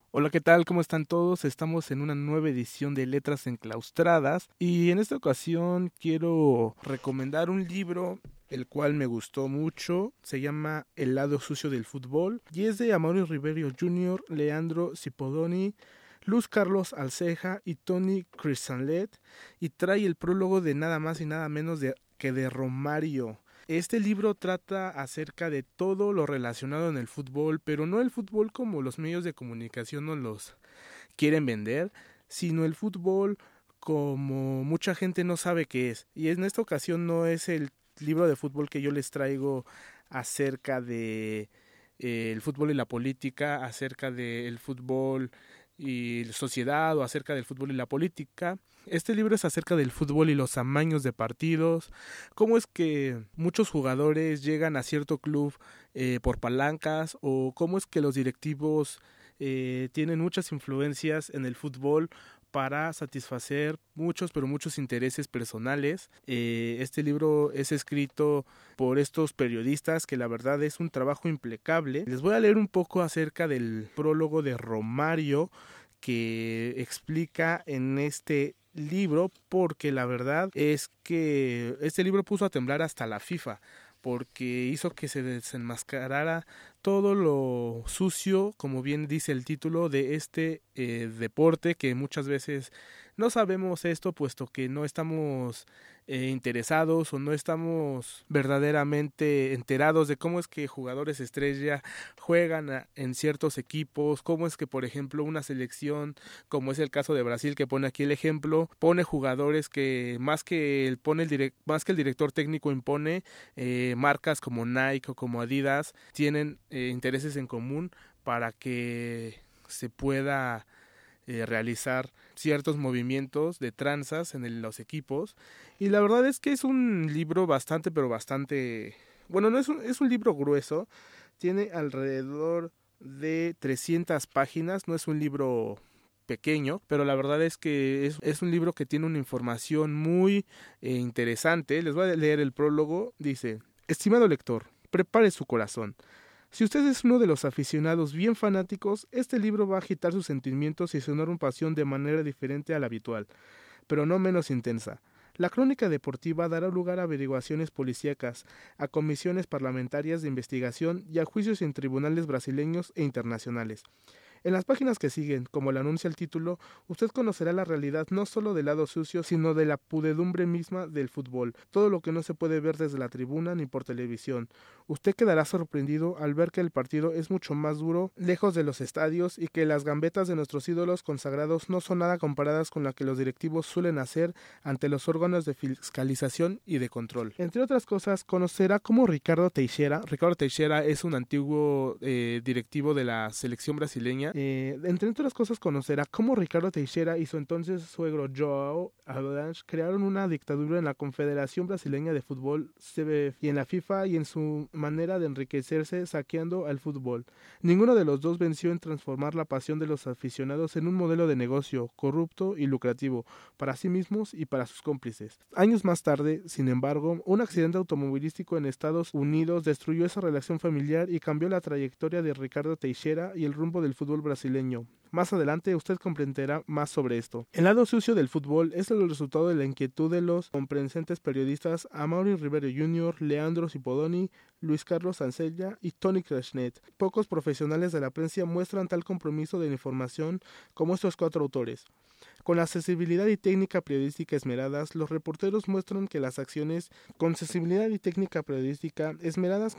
Hola, ¿qué tal? ¿Cómo están todos? Estamos en una nueva edición de Letras Enclaustradas y en esta ocasión quiero recomendar un libro el cual me gustó mucho. Se llama El lado sucio del fútbol y es de Amaury Ribeiro Jr., Leandro Cipodoni, Luz Carlos Alceja y Tony Crisanlet, y trae el prólogo de nada más y nada menos que de Romario. Este libro trata acerca de todo lo relacionado en el fútbol, pero no el fútbol como los medios de comunicación nos los quieren vender, sino el fútbol como mucha gente no sabe qué es. Y en esta ocasión no es el libro de fútbol que yo les traigo acerca de el fútbol y la política, acerca del fútbol y la sociedad, o acerca del fútbol y la política. Este libro es acerca del fútbol y los amaños de partidos, cómo es que muchos jugadores llegan a cierto club por palancas, o cómo es que los directivos tienen muchas influencias en el fútbol para satisfacer muchos, pero muchos intereses personales. Este libro es escrito por estos periodistas que la verdad es un trabajo impecable. Les voy a leer un poco acerca del prólogo de Romario que explica en este libro, porque la verdad es que este libro puso a temblar hasta la FIFA, porque hizo que se desenmascarara todo lo sucio, como bien dice el título, de este deporte, que muchas veces no sabemos esto, puesto que no estamos interesados o no estamos verdaderamente enterados de cómo es que jugadores estrella juegan en ciertos equipos, cómo es que, por ejemplo, una selección, como es el caso de Brasil, que pone aquí el ejemplo, pone jugadores que más que el director técnico impone, marcas como Nike o como Adidas tienen intereses en común para que se pueda realizar ciertos movimientos de tranzas en los equipos. Y la verdad es que es un libro bastante, pero bastante... Bueno, no es un libro grueso, tiene alrededor de 300 páginas, no es un libro pequeño, pero la verdad es que es un libro que tiene una información muy interesante. Les voy a leer el prólogo. Dice: estimado lector, prepare su corazón. Si usted es uno de los aficionados bien fanáticos, este libro va a agitar sus sentimientos y su enorme pasión de manera diferente a la habitual, pero no menos intensa. La crónica deportiva dará lugar a averiguaciones policíacas, a comisiones parlamentarias de investigación y a juicios en tribunales brasileños e internacionales. En las páginas que siguen, como lo anuncia el título, usted conocerá la realidad no solo del lado sucio, sino de la pudredumbre misma del fútbol, todo lo que no se puede ver desde la tribuna ni por televisión. Usted quedará sorprendido al ver que el partido es mucho más duro, lejos de los estadios, y que las gambetas de nuestros ídolos consagrados no son nada comparadas con la que los directivos suelen hacer ante los órganos de fiscalización y de control. Entre otras cosas, conocerá cómo Ricardo Teixeira es un antiguo directivo de la selección brasileña. Entre otras cosas, conocerá cómo Ricardo Teixeira y su entonces suegro João Havelange crearon una dictadura en la Confederación Brasileña de Fútbol, CBF, y en la FIFA, y en su manera de enriquecerse saqueando al fútbol. Ninguno de los dos venció en transformar la pasión de los aficionados en un modelo de negocio corrupto y lucrativo para sí mismos y para sus cómplices. Años más tarde, sin embargo, un accidente automovilístico en Estados Unidos destruyó esa relación familiar y cambió la trayectoria de Ricardo Teixeira y el rumbo del fútbol brasileño. Más adelante usted comprenderá más sobre esto. El lado sucio del fútbol es el resultado de la inquietud de los comprensentes periodistas Amaury Ribeiro Jr., Leandro Cipodoni, Luis Carlos Ancella y Tony Crashnet. Pocos profesionales de la prensa muestran tal compromiso de la información como estos cuatro autores. Con la sensibilidad y técnica periodística esmeradas, los reporteros muestran que las acciones con sensibilidad y técnica periodística esmeradas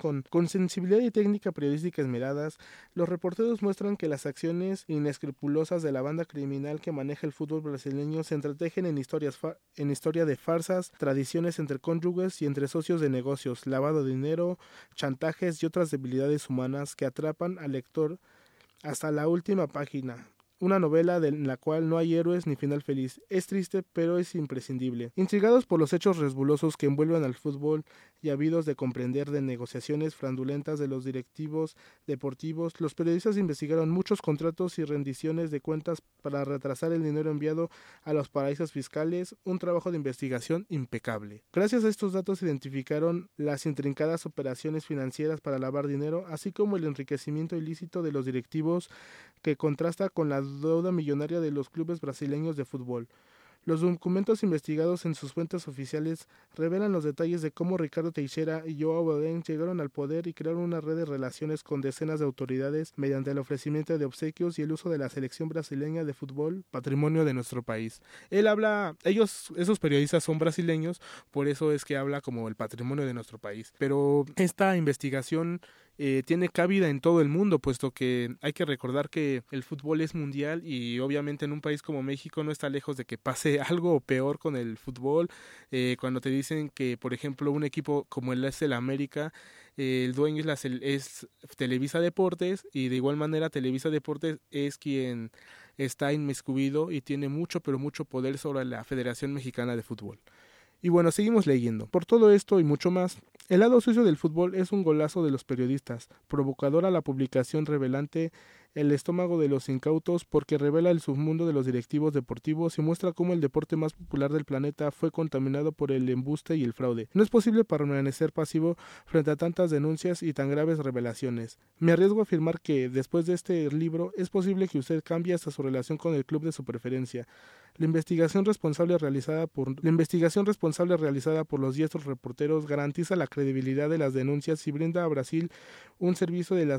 los reporteros muestran que las acciones inescrupulosas de la banda criminal que maneja el fútbol brasileño se entretejen en historia de farsas, tradiciones entre cónyuges y entre socios de negocios, lavado de dinero, chantajes y otras debilidades humanas que atrapan al lector hasta la última página. una novela en la cual no hay héroes ni final feliz. Es triste, pero es imprescindible. Intrigados por los hechos resbulosos que envuelven al fútbol y habidos de comprender de negociaciones fraudulentas de los directivos deportivos, los periodistas investigaron muchos contratos y rendiciones de cuentas para retrasar el dinero enviado a los paraísos fiscales, un trabajo de investigación impecable. Gracias a estos datos se identificaron las intrincadas operaciones financieras para lavar dinero, así como el enriquecimiento ilícito de los directivos que contrasta con la deuda millonaria de los clubes brasileños de fútbol. Los documentos investigados en sus fuentes oficiales revelan los detalles de cómo Ricardo Teixeira y João Belém llegaron al poder y crearon una red de relaciones con decenas de autoridades mediante el ofrecimiento de obsequios y el uso de la selección brasileña de fútbol, patrimonio de nuestro país. Esos periodistas son brasileños, por eso es que habla como el patrimonio de nuestro país. Pero esta investigación tiene cabida en todo el mundo, puesto que hay que recordar que el fútbol es mundial y obviamente en un país como México no está lejos de que pase algo peor con el fútbol. Cuando te dicen que, por ejemplo, un equipo como el América, el dueño es Televisa Deportes, y de igual manera Televisa Deportes es quien está inmiscuido y tiene mucho, pero mucho poder sobre la Federación Mexicana de Fútbol. Y bueno, seguimos leyendo. Por todo esto y mucho más, el lado sucio del fútbol es un golazo de los periodistas, provocadora la publicación revelante el estómago de los incautos porque revela el submundo de los directivos deportivos y muestra cómo el deporte más popular del planeta fue contaminado por el embuste y el fraude. No es posible permanecer pasivo frente a tantas denuncias y tan graves revelaciones. Me arriesgo a afirmar que, después de este libro, es posible que usted cambie hasta su relación con el club de su preferencia. La investigación responsable realizada por los diestros reporteros garantiza la credibilidad de las denuncias y brinda a Brasil un servicio de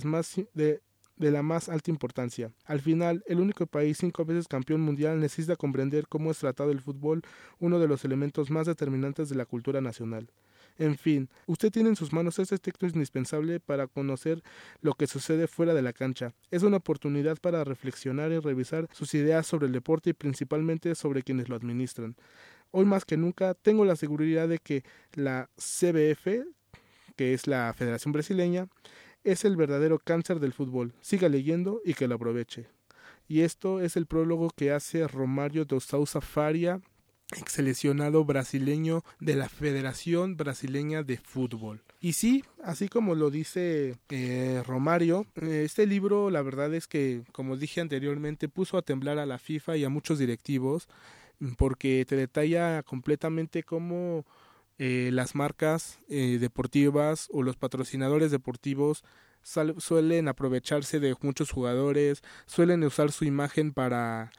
la más alta importancia. Al final, el único país 5 veces campeón mundial necesita comprender cómo es tratado el fútbol, uno de los elementos más determinantes de la cultura nacional. En fin, usted tiene en sus manos este texto indispensable para conocer lo que sucede fuera de la cancha. Es una oportunidad para reflexionar y revisar sus ideas sobre el deporte y principalmente sobre quienes lo administran. Hoy más que nunca tengo la seguridad de que la CBF, que es la Federación Brasileña, es el verdadero cáncer del fútbol. Siga leyendo y que lo aproveche. Y esto es el prólogo que hace Romário de Sousa Faria, ex seleccionado brasileño de la Federación Brasileña de Fútbol. Y sí, así como lo dice Romário, este libro la verdad es que, como dije anteriormente, puso a temblar a la FIFA y a muchos directivos, porque te detalla completamente cómo las marcas deportivas o los patrocinadores deportivos suelen aprovecharse de muchos jugadores, suelen usar su imagen para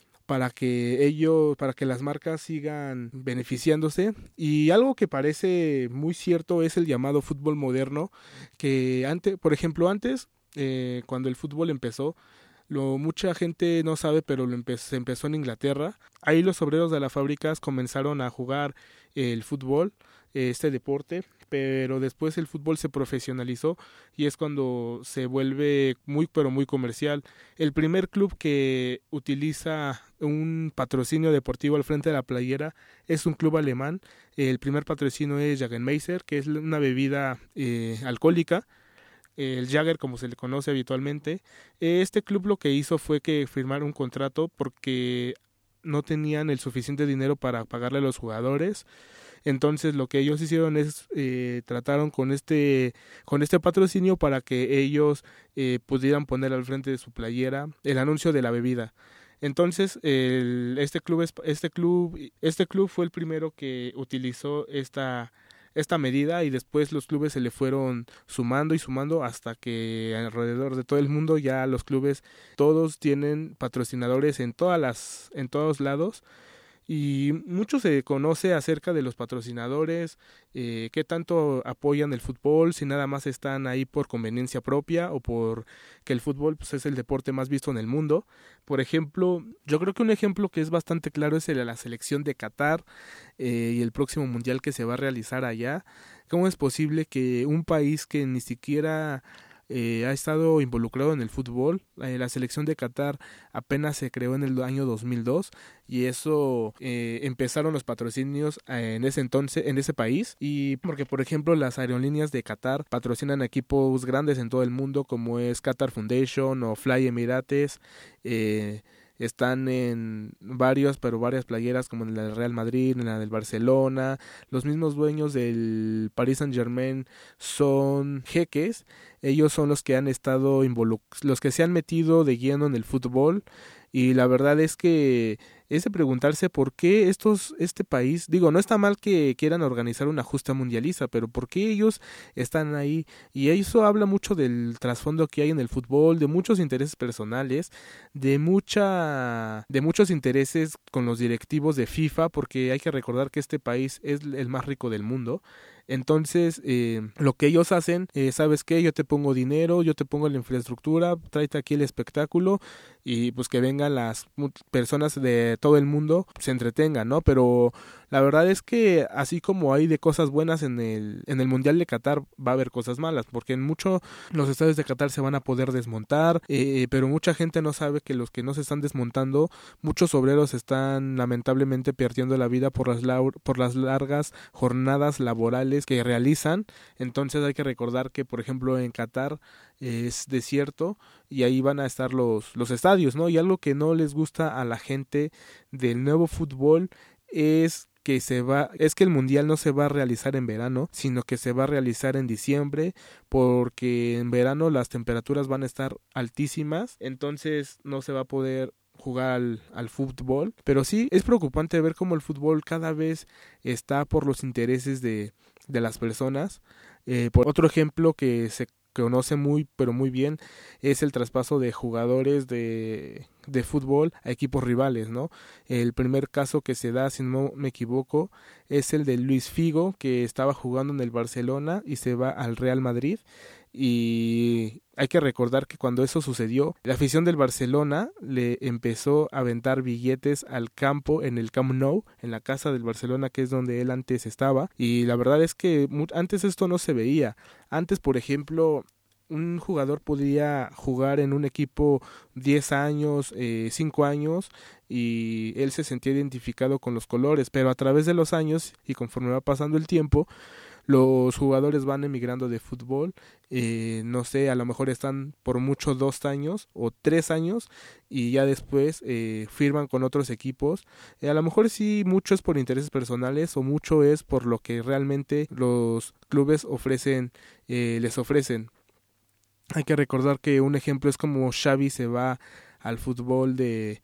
que las marcas sigan beneficiándose. Y algo que parece muy cierto es el llamado fútbol moderno, que antes, cuando el fútbol empezó, mucha gente no sabe, pero se empezó en Inglaterra. Ahí los obreros de las fábricas comenzaron a jugar el fútbol, este deporte, pero después el fútbol se profesionalizó y es cuando se vuelve muy pero muy comercial. El primer club que utiliza un patrocinio deportivo al frente de la playera es un club alemán. El primer patrocinio es Jägermeister, que es una bebida alcohólica, el Jagger como se le conoce habitualmente. Este club lo que hizo fue que firmaron un contrato porque no tenían el suficiente dinero para pagarle a los jugadores. Entonces lo que ellos hicieron es trataron con este patrocinio para que ellos pudieran poner al frente de su playera el anuncio de la bebida. Entonces este club fue el primero que utilizó esta medida, y después los clubes se le fueron sumando y sumando hasta que alrededor de todo el mundo ya los clubes todos tienen patrocinadores en todos lados. Y mucho se conoce acerca de los patrocinadores, qué tanto apoyan el fútbol, si nada más están ahí por conveniencia propia o por que el fútbol pues, es el deporte más visto en el mundo. Por ejemplo, yo creo que un ejemplo que es bastante claro es el de la selección de Qatar y el próximo mundial que se va a realizar allá. ¿Cómo es posible que un país que ni siquiera ha estado involucrado en el fútbol. La selección de Qatar apenas se creó en el año 2002 y eso empezaron los patrocinios en ese entonces, en ese país, y porque por ejemplo las aerolíneas de Qatar patrocinan equipos grandes en todo el mundo como es Qatar Foundation o Fly Emirates. Están en varias playeras como en la del Real Madrid, en la del Barcelona. Los mismos dueños del Paris Saint-Germain son jeques. Ellos son los que han estado los que se han metido de lleno en el fútbol, y la verdad es que es de preguntarse por qué este país, digo, no está mal que quieran organizar una justa mundializa, pero por qué ellos están ahí. Y eso habla mucho del trasfondo que hay en el fútbol, de muchos intereses personales, de muchos intereses con los directivos de FIFA, porque hay que recordar que este país es el más rico del mundo. Entonces, lo que ellos hacen, ¿sabes qué? Yo te pongo dinero, yo te pongo la infraestructura, tráete aquí el espectáculo y pues que vengan las personas de todo el mundo, se entretengan, ¿no? Pero la verdad es que así como hay de cosas buenas en el Mundial de Qatar, va a haber cosas malas, porque en mucho los estadios de Qatar se van a poder desmontar, pero mucha gente no sabe que los que no se están desmontando, muchos obreros están lamentablemente perdiendo la vida por las largas jornadas laborales que realizan. Entonces hay que recordar que por ejemplo en Qatar es desierto y ahí van a estar los estadios, ¿no? Y algo que no les gusta a la gente del nuevo fútbol es que el mundial no se va a realizar en verano, sino que se va a realizar en diciembre, porque en verano las temperaturas van a estar altísimas, entonces no se va a poder jugar al fútbol. Pero sí es preocupante ver cómo el fútbol cada vez está por los intereses de las personas. Por otro ejemplo que se conoce pero muy bien es el traspaso de jugadores de fútbol a equipos rivales, ¿no? El primer caso que se da, si no me equivoco, es el de Luis Figo, que estaba jugando en el Barcelona y se va al Real Madrid. Y hay que recordar que cuando eso sucedió, la afición del Barcelona le empezó a aventar billetes al campo, en el Camp Nou, en la casa del Barcelona, que es donde él antes estaba. Y la verdad es que antes esto no se veía. Antes, por ejemplo, un jugador podía jugar en un equipo 10 años, 5 años, y él se sentía identificado con los colores, pero a través de los años y conforme va pasando el tiempo, los jugadores van emigrando de fútbol, no sé, a lo mejor están por mucho 2 años o 3 años y ya después firman con otros equipos. A lo mejor sí mucho es por intereses personales o mucho es por lo que realmente los clubes les ofrecen. Hay que recordar que un ejemplo es como Xavi se va al fútbol de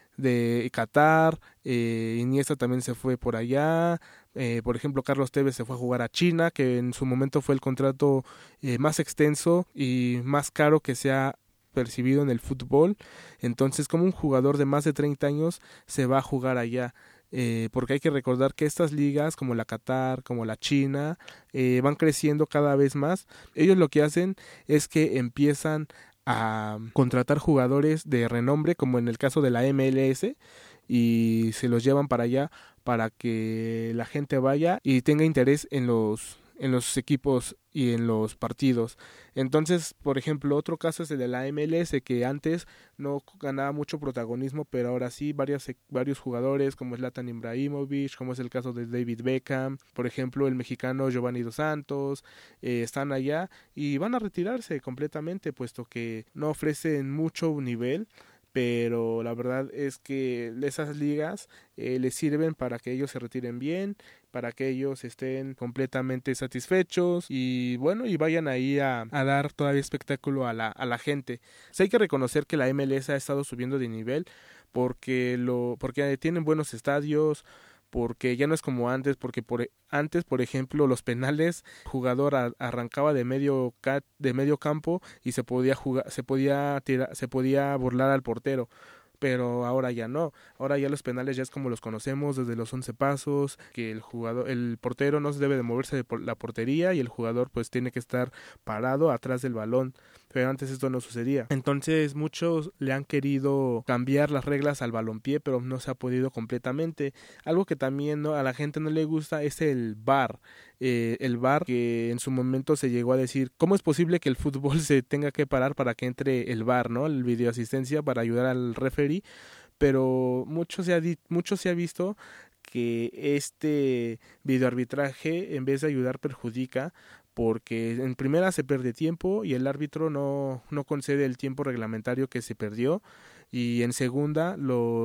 Qatar, Iniesta también se fue por allá, por ejemplo Carlos Tevez se fue a jugar a China, que en su momento fue el contrato más extenso y más caro que se ha percibido en el fútbol. Entonces, como un jugador de más de 30 años se va a jugar allá, porque hay que recordar que estas ligas como la Qatar, como la China, van creciendo cada vez más. Ellos lo que hacen es que empiezan a contratar jugadores de renombre, como en el caso de la MLS, y se los llevan para allá para que la gente vaya y tenga interés en los equipos y en los partidos. Entonces, por ejemplo, otro caso es el de la MLS, que antes no ganaba mucho protagonismo, pero ahora sí varios jugadores como Zlatan Ibrahimovic, como es el caso de David Beckham, por ejemplo el mexicano Giovanni Dos Santos, están allá y van a retirarse completamente, puesto que no ofrecen mucho nivel, pero la verdad es que esas ligas les sirven para que ellos se retiren bien, para que ellos estén completamente satisfechos y bueno, y vayan ahí a dar todavía espectáculo a la gente. Hay que reconocer que la MLS ha estado subiendo de nivel porque tienen buenos estadios, porque ya no es como antes, porque antes, por ejemplo, los penales, el jugador arrancaba de medio campo y se podía burlar al portero. Pero ahora ya no, ahora ya los penales ya es como los conocemos, desde los 11 pasos, que el portero no se debe de moverse de la portería y el jugador pues tiene que estar parado atrás del balón. pero antes esto no sucedía. Entonces muchos le han querido cambiar las reglas al balompié, pero no se ha podido completamente. Algo que también a la gente no le gusta es el VAR. El VAR, que en su momento se llegó a decir, ¿cómo es posible que el fútbol se tenga que parar para que entre el VAR, ¿no? El videoasistencia para ayudar al referee, pero mucho se ha visto que este videoarbitraje en vez de ayudar perjudica, porque en primera se pierde tiempo y el árbitro no concede el tiempo reglamentario que se perdió, y en segunda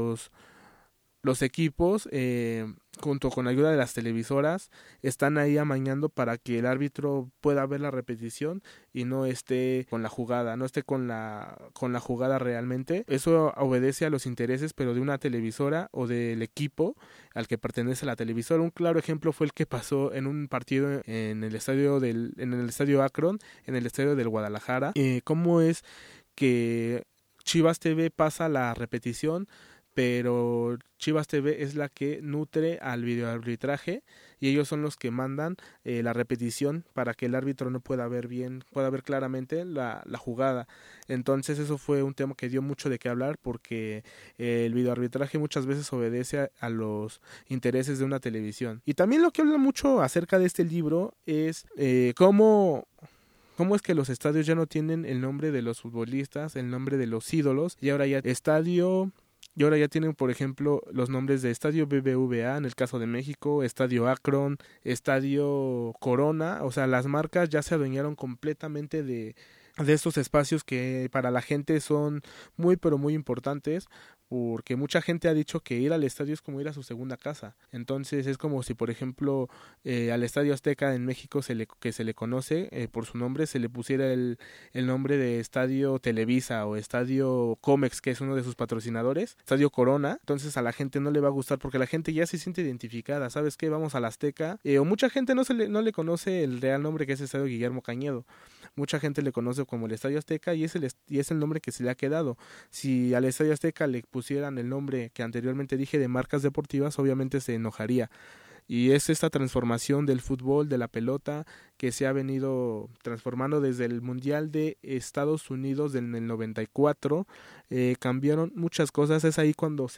los equipos, junto con la ayuda de las televisoras, están ahí amañando para que el árbitro pueda ver la repetición y no esté con la jugada, no esté con la jugada realmente. Eso obedece a los intereses, pero de una televisora o del equipo al que pertenece la televisora. Un claro ejemplo fue el que pasó en un partido en el estadio Akron, en el estadio del Guadalajara. ¿Cómo es que Chivas TV pasa la repetición, pero Chivas TV es la que nutre al videoarbitraje y ellos son los que mandan la repetición para que el árbitro no pueda ver claramente la jugada? Entonces eso fue un tema que dio mucho de qué hablar, porque el videoarbitraje muchas veces obedece a los intereses de una televisión. Y también lo que habla mucho acerca de este libro es cómo es que los estadios ya no tienen el nombre de los futbolistas, el nombre de los ídolos, y ahora ya tienen, por ejemplo, los nombres de Estadio BBVA en el caso de México, Estadio Akron, Estadio Corona. O sea, las marcas ya se adueñaron completamente de estos espacios que para la gente son muy pero muy importantes, porque mucha gente ha dicho que ir al estadio es como ir a su segunda casa. Entonces es como si, por ejemplo, al Estadio Azteca en México que se le conoce por su nombre, se le pusiera el nombre de Estadio Televisa o Estadio Comex, que es uno de sus patrocinadores, Estadio Corona. Entonces a la gente no le va a gustar, porque la gente ya se siente identificada. ¿Sabes qué? Vamos al Azteca. O mucha gente no le conoce el real nombre, que es Estadio Guillermo Cañedo. Mucha gente le conoce como el Estadio Azteca y es el nombre que se le ha quedado. Si al Estadio Azteca le pusieran el nombre que anteriormente dije de marcas deportivas, obviamente se enojaría. Y es esta transformación del fútbol, de la pelota, que se ha venido transformando desde el Mundial de Estados Unidos en el 94. Cambiaron muchas cosas. Es ahí cuando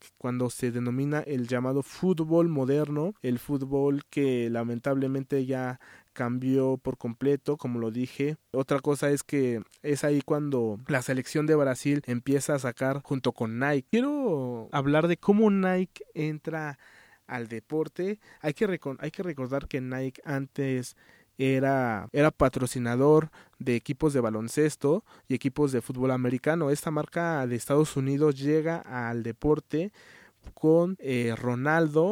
se denomina el llamado fútbol moderno, el fútbol que lamentablemente ya cambió por completo, como lo dije. Otra cosa es que es ahí cuando la selección de Brasil empieza a sacar junto con Nike. Quiero hablar de cómo Nike entra al deporte. Hay que recordar que Nike antes era patrocinador de equipos de baloncesto y equipos de fútbol americano. Esta marca de Estados Unidos llega al deporte con Ronaldo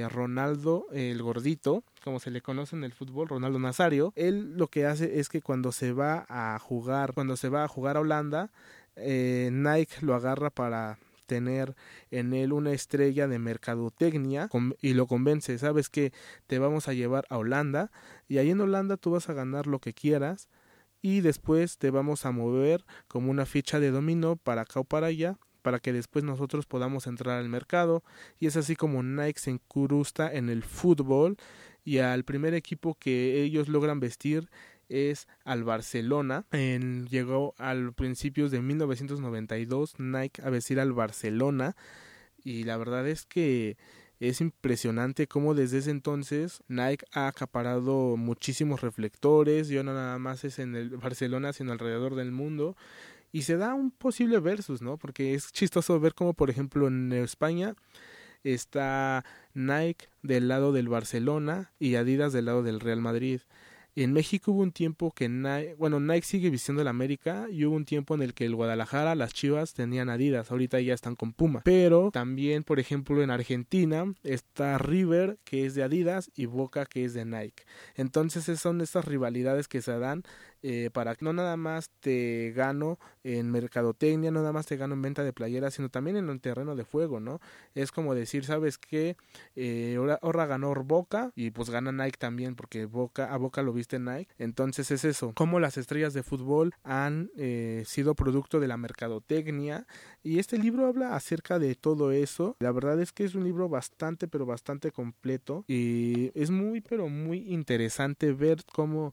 el gordito, como se le conoce en el fútbol, Ronaldo Nazario. Él lo que hace es que cuando se va a jugar a Holanda, Nike lo agarra para tener en él una estrella de mercadotecnia y lo convence. Sabes que te vamos a llevar a Holanda y ahí en Holanda tú vas a ganar lo que quieras y después te vamos a mover como una ficha de dominó para acá o para allá, para que después nosotros podamos entrar al mercado. Y es así como Nike se incrusta en el fútbol, y al primer equipo que ellos logran vestir es al Barcelona. Llegó a principios de 1992 Nike a vestir al Barcelona, y la verdad es que es impresionante cómo desde ese entonces Nike ha acaparado muchísimos reflectores. Ya no nada más es en el Barcelona, sino alrededor del mundo. Y se da un posible versus, ¿no? Porque es chistoso ver cómo, por ejemplo, en España está Nike del lado del Barcelona y Adidas del lado del Real Madrid. En México hubo un tiempo que Nike sigue vistiendo el América, y hubo un tiempo en el que el Guadalajara, las Chivas, tenían Adidas. Ahorita ya están con Puma. Pero también, por ejemplo, en Argentina está River, que es de Adidas, y Boca, que es de Nike. Entonces son estas rivalidades que se dan para que no nada más te gano en mercadotecnia, no nada más te gano en venta de playeras, sino también en el terreno de juego, ¿no? Es como decir, ¿sabes qué? Ahora ganó Boca y pues gana Nike también, porque a Boca lo viste Nike. Entonces es eso, cómo las estrellas de fútbol han sido producto de la mercadotecnia, y este libro habla acerca de todo eso. La verdad es que es un libro bastante pero bastante completo, y es muy pero muy interesante ver cómo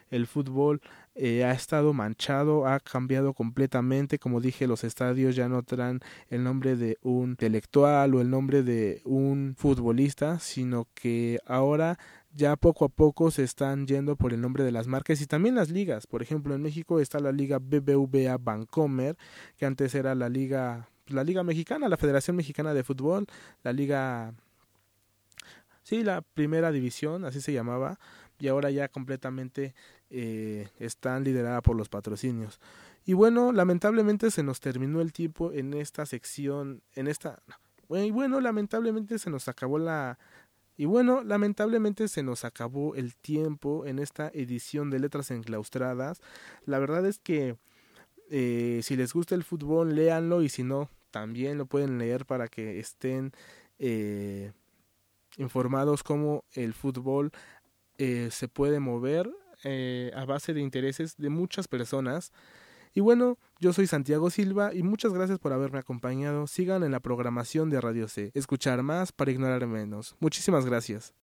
el fútbol ha estado manchado, ha cambiado completamente. Como dije, los estadios ya no traen el nombre de un intelectual o el nombre de un futbolista, sino que ahora ya poco a poco se están yendo por el nombre de las marcas y también las ligas. Por ejemplo, en México está la liga BBVA Bancomer, que antes era la liga mexicana, la Federación Mexicana de Fútbol, la liga, sí, la primera división, así se llamaba, y ahora ya completamente están lideradas por los patrocinios. Y bueno, lamentablemente se nos terminó el tiempo en esta sección, lamentablemente se nos acabó lamentablemente se nos acabó el tiempo en esta edición de Letras Enclaustradas. La verdad es que si les gusta el fútbol, léanlo, y si no, también lo pueden leer para que estén informados cómo el fútbol se puede mover a base de intereses de muchas personas. Y bueno, yo soy Santiago Silva y muchas gracias por haberme acompañado. Sigan en la programación de Radio C. Escuchar más para ignorar menos. Muchísimas gracias.